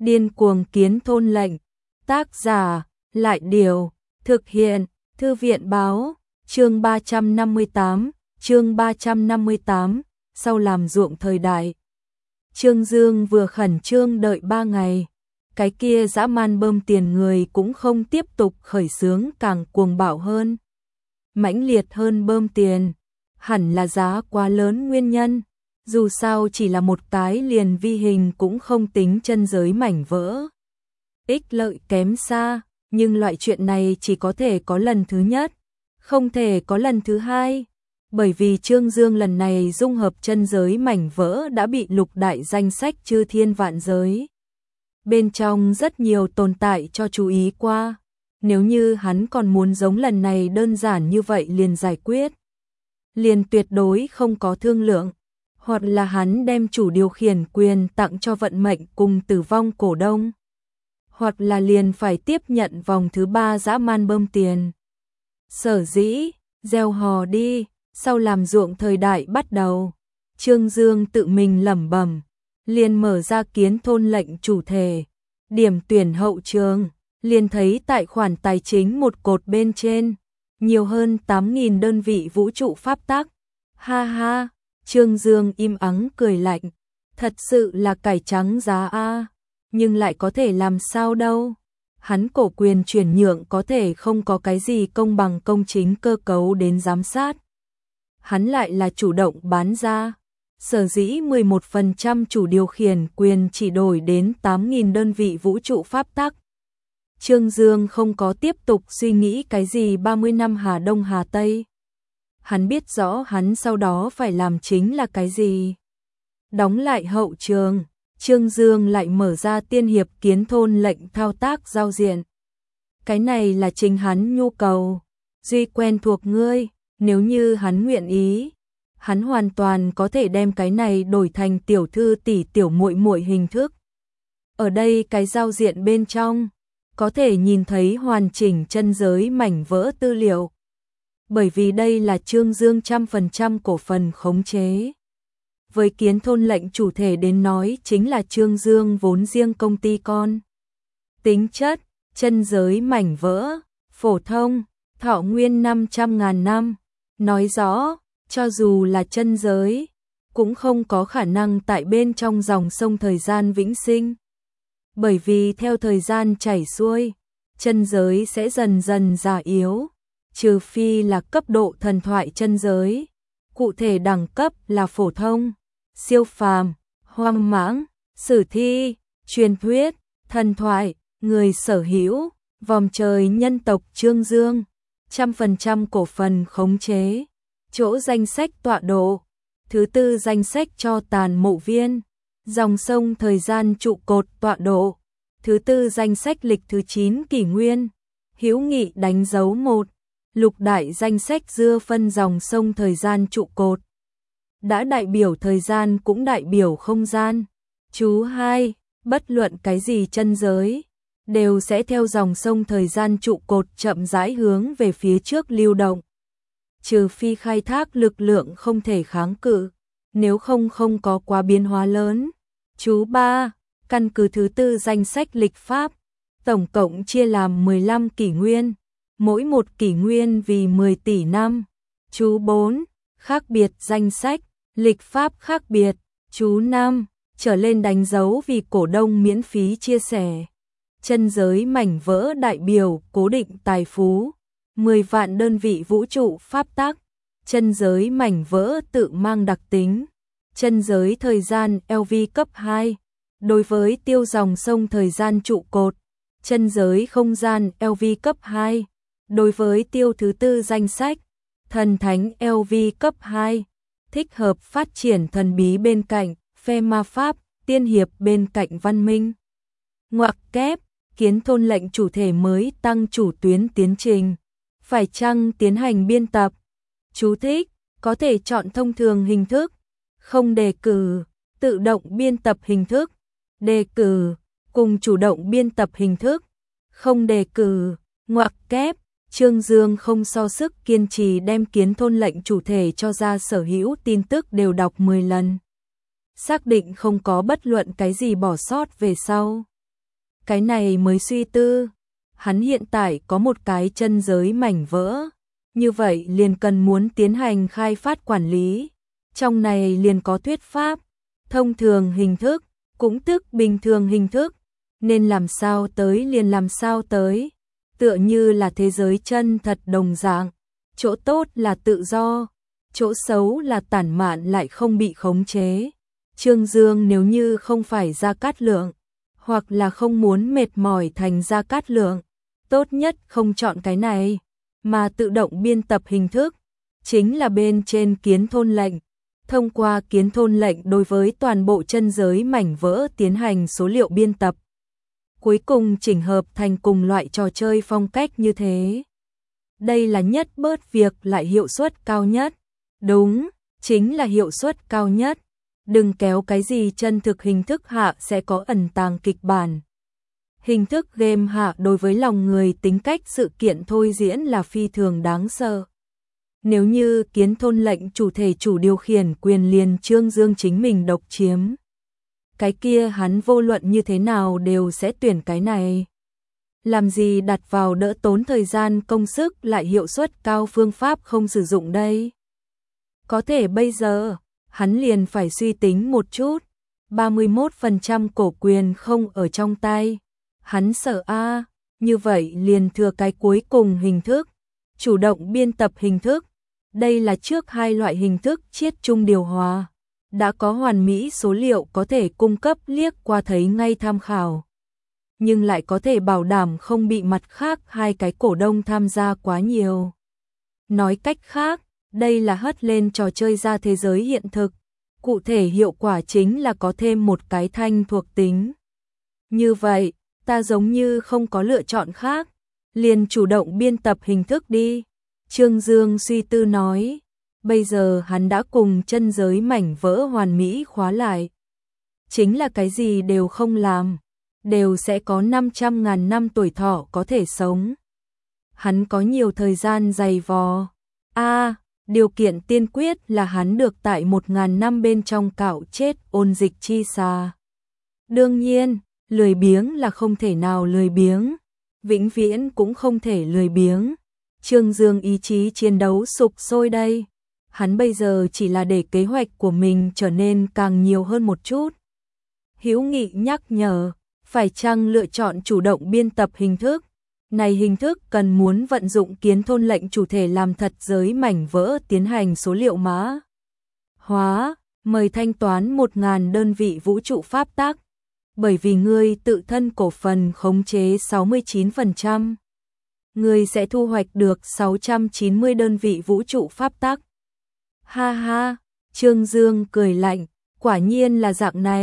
Điên cuồng kiến thôn lệnh. Tác giả, Lại Điều. Thực hiện, Thư viện báo. Chương 358, sau làm ruộng thời đại. Trương Dương vừa khẩn trương đợi 3 ngày. Cái kia dã man bơm tiền người cũng không tiếp tục khởi xướng, càng cuồng bạo hơn, mãnh liệt hơn bơm tiền. Hẳn là giá quá lớn nguyên nhân. Dù sao chỉ là một cái liền vi hình cũng không tính chân giới mảnh vỡ. Ích lợi kém xa, nhưng loại chuyện này chỉ có thể có lần thứ nhất, không thể có lần thứ hai. Bởi vì Trương Dương lần này dung hợp chân giới mảnh vỡ đã bị lục đại danh sách chư thiên vạn giới bên trong rất nhiều tồn tại cho chú ý qua. Nếu như hắn còn muốn giống lần này đơn giản như vậy liền giải quyết, liền tuyệt đối không có thương lượng. Hoặc là hắn đem chủ điều khiển quyền tặng cho vận mệnh cùng tử vong cổ đông, hoặc là liền phải tiếp nhận vòng thứ 3 dã man bơm tiền. Sở dĩ, gieo hò đi, sau làm ruộng thời đại bắt đầu. Trương Dương tự mình lẩm bẩm, liền mở ra kiến thôn lệnh chủ thể, điểm tuyển hậu trường, liền thấy tại khoản tài chính một cột bên trên, nhiều hơn 8.000 đơn vị vũ trụ pháp tắc. Ha ha, Trương Dương im ắng cười lạnh, thật sự là cải trắng giá a, nhưng lại có thể làm sao đâu. Hắn cổ quyền chuyển nhượng có thể không có cái gì công bằng công chính cơ cấu đến giám sát. Hắn lại là chủ động bán ra. Sở dĩ 11% chủ điều khiển quyền chỉ đổi đến 8.000 đơn vị vũ trụ pháp tắc. Trương Dương không có tiếp tục suy nghĩ cái gì 30 năm Hà Đông Hà Tây. Hắn biết rõ hắn sau đó phải làm chính là cái gì. Đóng lại hậu trường, Trương Dương lại mở ra tiên hiệp kiến thôn lệnh thao tác giao diện. Cái này là chính hắn nhu cầu, duy quen thuộc ngươi, nếu như hắn nguyện ý, hắn hoàn toàn có thể đem cái này đổi thành tiểu thư tỷ tiểu muội muội hình thức. Ở đây cái giao diện bên trong, có thể nhìn thấy hoàn chỉnh chân giới mảnh vỡ tư liệu. Bởi vì đây là Trương Dương 100% cổ phần khống chế. Với kiến thôn lệnh chủ thể đến nói chính là Trương Dương vốn riêng công ty con. Tính chất, chân giới mảnh vỡ, phổ thông, thọ nguyên 500.000 năm. Nói rõ, cho dù là chân giới, cũng không có khả năng tại bên trong dòng sông thời gian vĩnh sinh. Bởi vì theo thời gian chảy xuôi, chân giới sẽ dần dần già yếu, trừ phi là cấp độ thần thoại chân giới. Cụ thể đẳng cấp là phổ thông, siêu phàm, hoang mãng, sử thi, truyền thuyết, thần thoại, người sở hữu, vòm trời nhân tộc Trương Dương, 100% cổ phần khống chế. Chỗ danh sách tọa độ, thứ 4 danh sách cho tàn mộ viên, dòng sông thời gian trụ cột tọa độ, thứ 4 danh sách lịch thứ 9 kỷ nguyên, hữu nghị đánh dấu 1, lục đại danh sách dưa phân dòng sông thời gian trụ cột. Đã đại biểu thời gian cũng đại biểu không gian. Chú 2, bất luận cái gì chân giới, đều sẽ theo dòng sông thời gian trụ cột chậm rãi hướng về phía trước lưu động. Trừ phi khai thác lực lượng không thể kháng cự, nếu không có quá biến hóa lớn. Chú 3, căn cứ thứ 4 danh sách lịch pháp, tổng cộng chia làm 15 kỷ nguyên, mỗi một kỷ nguyên vì 10 tỷ năm. Chú 4, khác biệt danh sách, lịch pháp khác biệt. Chú 5, trở lên đánh dấu vì cổ đông miễn phí chia sẻ. Chân giới mảnh vỡ đại biểu cố định tài phú, 10 vạn đơn vị vũ trụ pháp tắc. Chân giới mảnh vỡ tự mang đặc tính. Chân giới thời gian LV cấp 2, đối với tiêu dòng sông thời gian trụ cột. Chân giới không gian LV cấp 2, đối với tiêu thứ 4 danh sách. Thần thánh LV cấp 2, thích hợp phát triển thần bí bên cạnh phe ma pháp, tiên hiệp bên cạnh văn minh. Ngoặc kép, kiến thôn lệnh chủ thể mới tăng chủ tuyến tiến trình. Phải chăng tiến hành biên tập? Chú thích, có thể chọn thông thường hình thức, không đề cử, tự động biên tập hình thức, đề cử, cùng chủ động biên tập hình thức, không đề cử. Ngoặc kép, Trương Dương không so sức kiên trì đem kiến thôn lệnh chủ thể cho ra sở hữu tin tức đều đọc 10 lần. Xác định không có bất luận cái gì bỏ sót về sau. Cái này mới suy tư, hắn hiện tại có một cái chân giới mảnh vỡ, như vậy liền cần muốn tiến hành khai phát quản lý. Trong này liền có thuyết pháp, thông thường hình thức, cũng tức bình thường hình thức, nên làm sao tới liền làm sao tới, tựa như là thế giới chân thật đồng dạng, chỗ tốt là tự do, chỗ xấu là tản mạn lại không bị khống chế. Trương Dương nếu như không phải Gia Cát Lượng, hoặc là không muốn mệt mỏi thành Gia Cát Lượng, tốt nhất không chọn cái này, mà tự động biên tập hình thức, chính là bên trên kiến thôn lệnh. Thông qua kiến thôn lệnh đối với toàn bộ chân giới mảnh vỡ tiến hành số liệu biên tập. Cuối cùng chỉnh hợp thành cùng loại trò chơi phong cách như thế. Đây là nhất bớt việc lại hiệu suất cao nhất. Đúng, chính là hiệu suất cao nhất. Đừng kéo cái gì chân thực hình thức hạ sẽ có ẩn tàng kịch bản. Hình thức game hạ đối với lòng người tính cách sự kiện thôi diễn là phi thường đáng sợ. Nếu như kiến thôn lệnh chủ thể chủ điều khiển quyền liền Trương Dương chính mình độc chiếm, cái kia hắn vô luận như thế nào đều sẽ tuyển cái này. Làm gì đặt vào đỡ tốn thời gian công sức lại hiệu suất cao phương pháp không sử dụng đây. Có thể bây giờ, hắn liền phải suy tính một chút, 31% cổ quyền không ở trong tay. Hắn sợ như vậy liền thừa cái cuối cùng hình thức, chủ động biên tập hình thức. Đây là trước hai loại hình thức chiết chung điều hòa, đã có hoàn mỹ số liệu có thể cung cấp liếc qua thấy ngay tham khảo, nhưng lại có thể bảo đảm không bị mặt khác hai cái cổ đông tham gia quá nhiều. Nói cách khác, đây là hất lên trò chơi ra thế giới hiện thực, cụ thể hiệu quả chính là có thêm một cái thanh thuộc tính. Như vậy, ta giống như không có lựa chọn khác, liền chủ động biên tập hình thức đi. Trương Dương suy tư nói, bây giờ hắn đã cùng chân giới mảnh vỡ hoàn mỹ khóa lại. Chính là cái gì đều không làm, đều sẽ có 500.000 năm tuổi thọ có thể sống. Hắn có nhiều thời gian dày vò. Điều kiện tiên quyết là hắn được tại 1.000 năm bên trong cạo chết ôn dịch chi xà. Đương nhiên, lười biếng là không thể nào lười biếng, vĩnh viễn cũng không thể lười biếng. Trương Dương ý chí chiến đấu sục sôi đây. Hắn bây giờ chỉ là để kế hoạch của mình trở nên càng nhiều hơn một chút. Hữu Nghị nhắc nhở, phải chăng lựa chọn chủ động biên tập hình thức. Này hình thức cần muốn vận dụng kiến thôn lệnh chủ thể làm thật giới mảnh vỡ tiến hành số liệu mã hóa, mời thanh toán 1.000 đơn vị vũ trụ pháp tắc. Bởi vì ngươi tự thân cổ phần khống chế 69%. Ngươi sẽ thu hoạch được 690 đơn vị vũ trụ pháp tắc. Ha ha, Trương Dương cười lạnh, quả nhiên là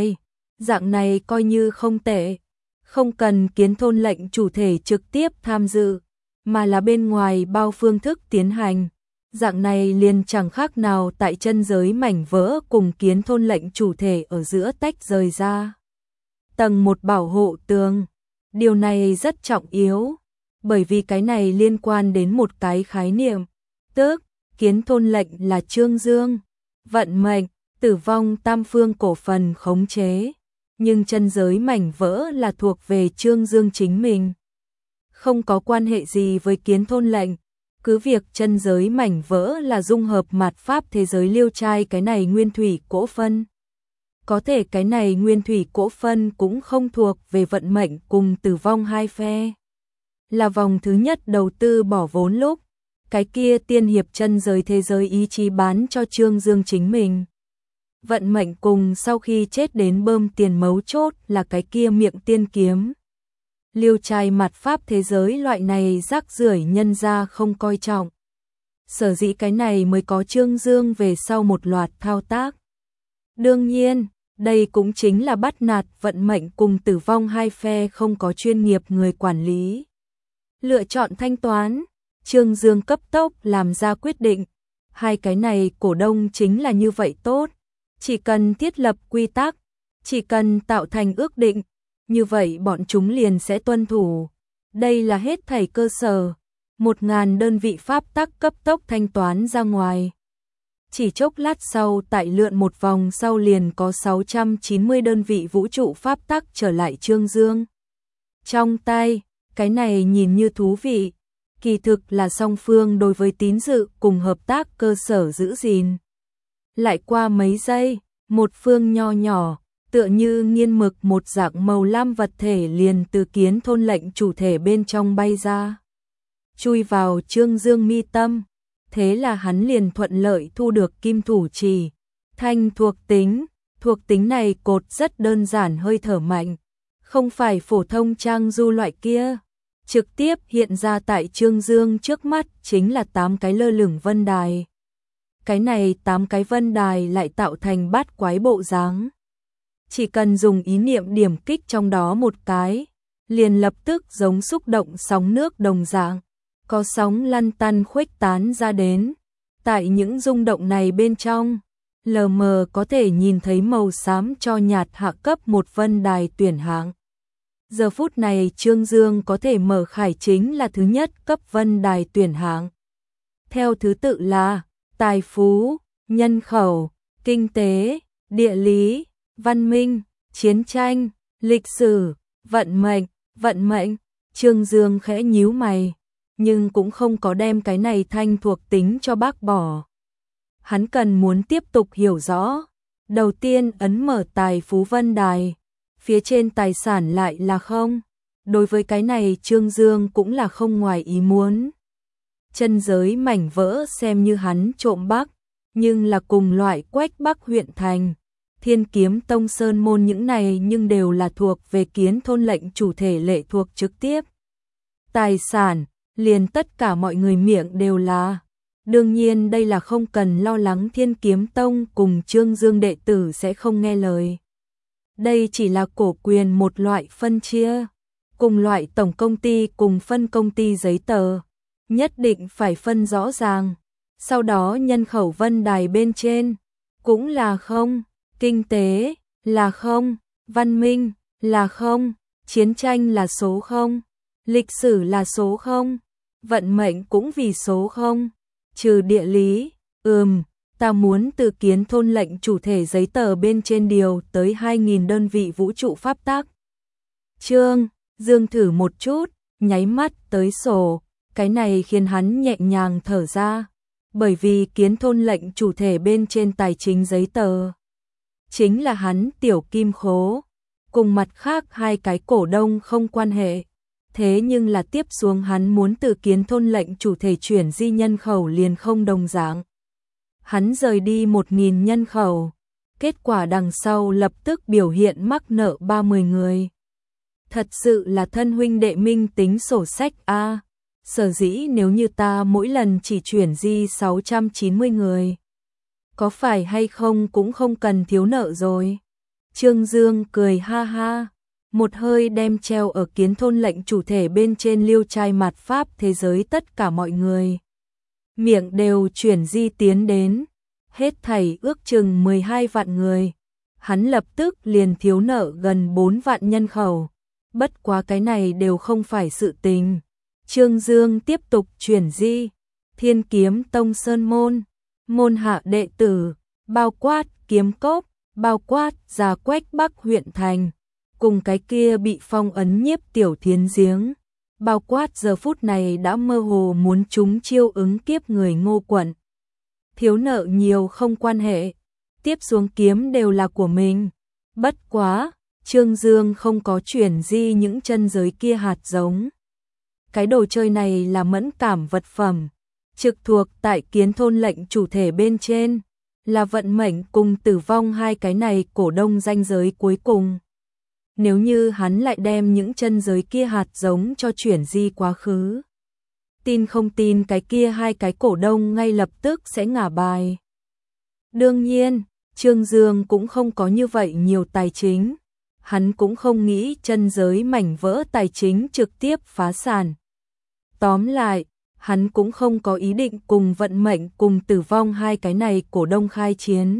dạng này coi như không tệ, không cần kiến thôn lệnh chủ thể trực tiếp tham dự, mà là bên ngoài bao phương thức tiến hành. Dạng này liền chẳng khác nào tại chân giới mảnh vỡ cùng kiến thôn lệnh chủ thể ở giữa tách rời ra. Tầng một bảo hộ tường, điều này rất trọng yếu. Bởi vì cái này liên quan đến một cái khái niệm, tức kiến thôn lệnh là Trương Dương, vận mệnh, tử vong tam phương cổ phần khống chế, nhưng chân giới mảnh vỡ là thuộc về Trương Dương chính mình. Không có quan hệ gì với kiến thôn lệnh, cứ việc chân giới mảnh vỡ là dung hợp mạt pháp thế giới liêu trai cái này nguyên thủy cỗ phân. Có thể cái này nguyên thủy cỗ phân cũng không thuộc về vận mệnh cùng tử vong hai phe. Là vòng thứ nhất đầu tư bỏ vốn lúc, cái kia tiên hiệp chân giới thế giới ý chí bán cho Trương Dương chính mình. Vận mệnh cùng sau khi chết đến bơm tiền mấu chốt là cái kia miệng tiên kiếm. Liêu trai mặt pháp thế giới loại này rác rưởi nhân ra không coi trọng. Sở dĩ cái này mới có Trương Dương về sau một loạt thao tác. Đương nhiên, đây cũng chính là bắt nạt vận mệnh cùng tử vong hai phe không có chuyên nghiệp người quản lý. Lựa chọn thanh toán, Trương Dương cấp tốc làm ra quyết định. Hai cái này cổ đông chính là như vậy tốt. Chỉ cần thiết lập quy tắc, chỉ cần tạo thành ước định, như vậy bọn chúng liền sẽ tuân thủ. Đây là hết thảy cơ sở. 1.000 đơn vị pháp tắc cấp tốc thanh toán ra ngoài. Chỉ chốc lát sau tại lượn một vòng sau liền có 690 đơn vị vũ trụ pháp tắc trở lại Trương Dương. trong tay, cái này nhìn như thú vị, kỳ thực là song phương đối với tín dự cùng hợp tác cơ sở giữ gìn. Lại qua mấy giây, một phương nho nhỏ, tựa như nghiên mực một dạng màu lam vật thể liền từ kiến thôn lệnh chủ thể bên trong bay ra, chui vào Trương Dương mi tâm, thế là hắn liền thuận lợi thu được kim thủ chỉ, thanh thuộc tính này cột rất đơn giản hơi thở mạnh, không phải phổ thông trang du loại kia, trực tiếp hiện ra tại Trương Dương trước mắt chính là 8 cái lơ lửng vân đài. Cái này 8 cái vân đài lại tạo thành bát quái bộ dáng. Chỉ cần dùng ý niệm điểm kích trong đó một cái, liền lập tức giống xúc động sóng nước đồng dạng, có sóng lăn tăn khuếch tán ra đến. Tại những rung động này bên trong, lờ mờ có thể nhìn thấy màu xám cho nhạt hạ cấp một vân đài tuyển hạng. Giờ phút này Trương Dương có thể mở khải chính là thứ nhất cấp vân đài tuyển hạng. Theo thứ tự là tài phú, nhân khẩu, kinh tế, địa lý, văn minh, chiến tranh, lịch sử, vận mệnh. Trương Dương khẽ nhíu mày, nhưng cũng không có đem cái này thanh thuộc tính cho bác bỏ. Hắn cần muốn tiếp tục hiểu rõ. Đầu tiên ấn mở tài phú vân đài, phía trên tài sản lại là không. Đối với cái này Trương Dương cũng là không ngoài ý muốn. Chân giới mảnh vỡ xem như hắn trộm bắc, nhưng là cùng loại Quách Bắc huyện thành, Thiên Kiếm Tông Sơn Môn những này nhưng đều là thuộc về kiến thôn lệnh chủ thể lệ thuộc trực tiếp. Tài sản, liền tất cả mọi người miệng đều là. Đương nhiên đây là không cần lo lắng Thiên Kiếm Tông cùng Trương Dương đệ tử sẽ không nghe lời. Đây chỉ là cổ quyền một loại phân chia, cùng loại tổng công ty cùng phân công ty giấy tờ, nhất định phải phân rõ ràng. Sau đó nhân khẩu vân đài bên trên, cũng là không, kinh tế, là không, văn minh, là không, chiến tranh là số không, lịch sử là số không, vận mệnh cũng vì số không, trừ địa lý, ta muốn từ kiến thôn lệnh chủ thể giấy tờ bên trên điều tới 2.000 đơn vị vũ trụ pháp tắc. Trương Dương thử một chút, nháy mắt tới sổ, cái này khiến hắn nhẹ nhàng thở ra, bởi vì kiến thôn lệnh chủ thể bên trên tài chính giấy tờ chính là hắn tiểu kim khố, cùng mặt khác hai cái cổ đông không quan hệ. Thế nhưng là tiếp xuống hắn muốn từ kiến thôn lệnh chủ thể chuyển di nhân khẩu liền không đồng dạng. Hắn rời đi 1.000 nhân khẩu, kết quả đằng sau lập tức biểu hiện mắc nợ 30 người. Thật sự là thân huynh đệ minh tính sổ sách a. Sở dĩ nếu như ta mỗi lần chỉ chuyển di 690 người, có phải hay không cũng không cần thiếu nợ rồi. Trương Dương cười ha ha, một hơi đem treo ở kiến thôn lệnh chủ thể bên trên liêu trai mạt pháp thế giới tất cả mọi người. Miệng đều chuyển di tiến đến, hết thảy ước chừng 12 vạn người. Hắn lập tức liền thiếu nợ gần 4 vạn nhân khẩu, bất quá cái này đều không phải sự tình. Trương Dương tiếp tục chuyển di, Thiên Kiếm Tông Sơn Môn, môn hạ đệ tử, bao quát Kiếm Cốc, bao quát Già Quách Bắc huyện thành, cùng cái kia bị phong ấn nhiếp tiểu thiến giếng, bao quát giờ phút này đã mơ hồ muốn chúng chiêu ứng kiếp người Ngô quận. Thiếu nợ nhiều không quan hệ, tiếp xuống kiếm đều là của mình. Bất quá, Trương Dương không có chuyển di những chân giới kia hạt giống. Cái đồ chơi này là mẫn cảm vật phẩm, trực thuộc tại kiến thôn lệnh chủ thể bên trên, là vận mệnh cùng tử vong hai cái này cổ đông danh giới cuối cùng. Nếu như hắn lại đem những chân giới kia hạt giống cho chuyển di quá khứ, tin không tin cái kia hai cái cổ đông ngay lập tức sẽ ngả bài. Đương nhiên, Trương Dương cũng không có như vậy nhiều tài chính, hắn cũng không nghĩ chân giới mảnh vỡ tài chính trực tiếp phá sản. Tóm lại, hắn cũng không có ý định cùng vận mệnh cùng tử vong hai cái này cổ đông khai chiến.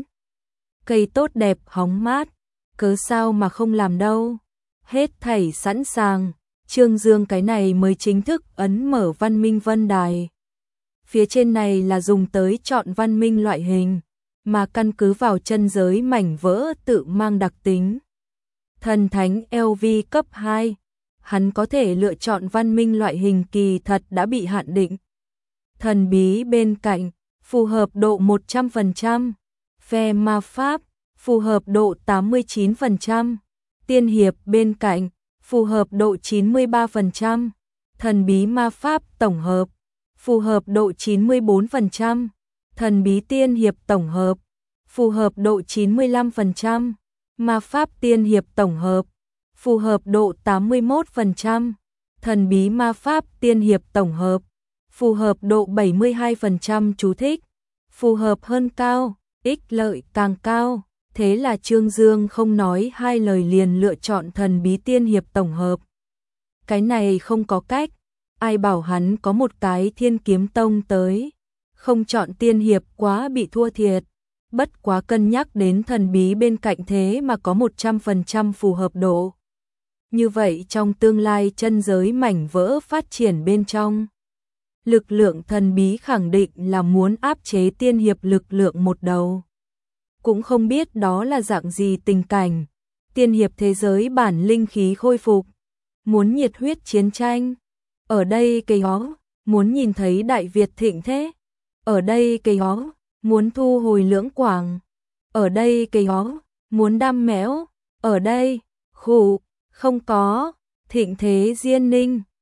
Cây tốt đẹp hóng mát, cớ sao mà không làm đâu. Hết thảy sẵn sàng, Trương Dương cái này mới chính thức ấn mở văn minh vân đài. Phía trên này là dùng tới chọn văn minh loại hình, mà căn cứ vào chân giới mảnh vỡ tự mang đặc tính. Thần thánh LV cấp 2, hắn có thể lựa chọn văn minh loại hình kỳ thật đã bị hạn định. Thần bí bên cạnh, phù hợp độ 100%, phe ma pháp, phù hợp độ 89%, tiên hiệp bên cạnh, phù hợp độ 93%, thần bí ma pháp tổng hợp, phù hợp độ 94%, thần bí tiên hiệp tổng hợp, phù hợp độ 95%, ma pháp tiên hiệp tổng hợp, phù hợp độ 81%, thần bí ma pháp tiên hiệp tổng hợp, phù hợp độ 72%. Chú thích: phù hợp hơn cao, ích lợi càng cao. Thế là Trương Dương không nói hai lời liền lựa chọn thần bí tiên hiệp tổng hợp. Cái này không có cách, ai bảo hắn có một cái Thiên Kiếm Tông tới, không chọn tiên hiệp quá bị thua thiệt. Bất quá cân nhắc đến thần bí bên cạnh thế mà có 100% phù hợp độ. Như vậy trong tương lai chân giới mảnh vỡ phát triển bên trong, lực lượng thần bí khẳng định là muốn áp chế tiên hiệp lực lượng một đầu. Cũng không biết đó là dạng gì tình cảnh, tiên hiệp thế giới bản linh khí khôi phục, muốn nhiệt huyết chiến tranh. Ở đây cây hó, muốn nhìn thấy Đại Việt thịnh thế. Ở đây cây hó, muốn thu hồi Lưỡng Quảng. Ở đây cây hó, muốn đam mẽo. Ở đây, khủ, không có, thịnh thế Diên Ninh.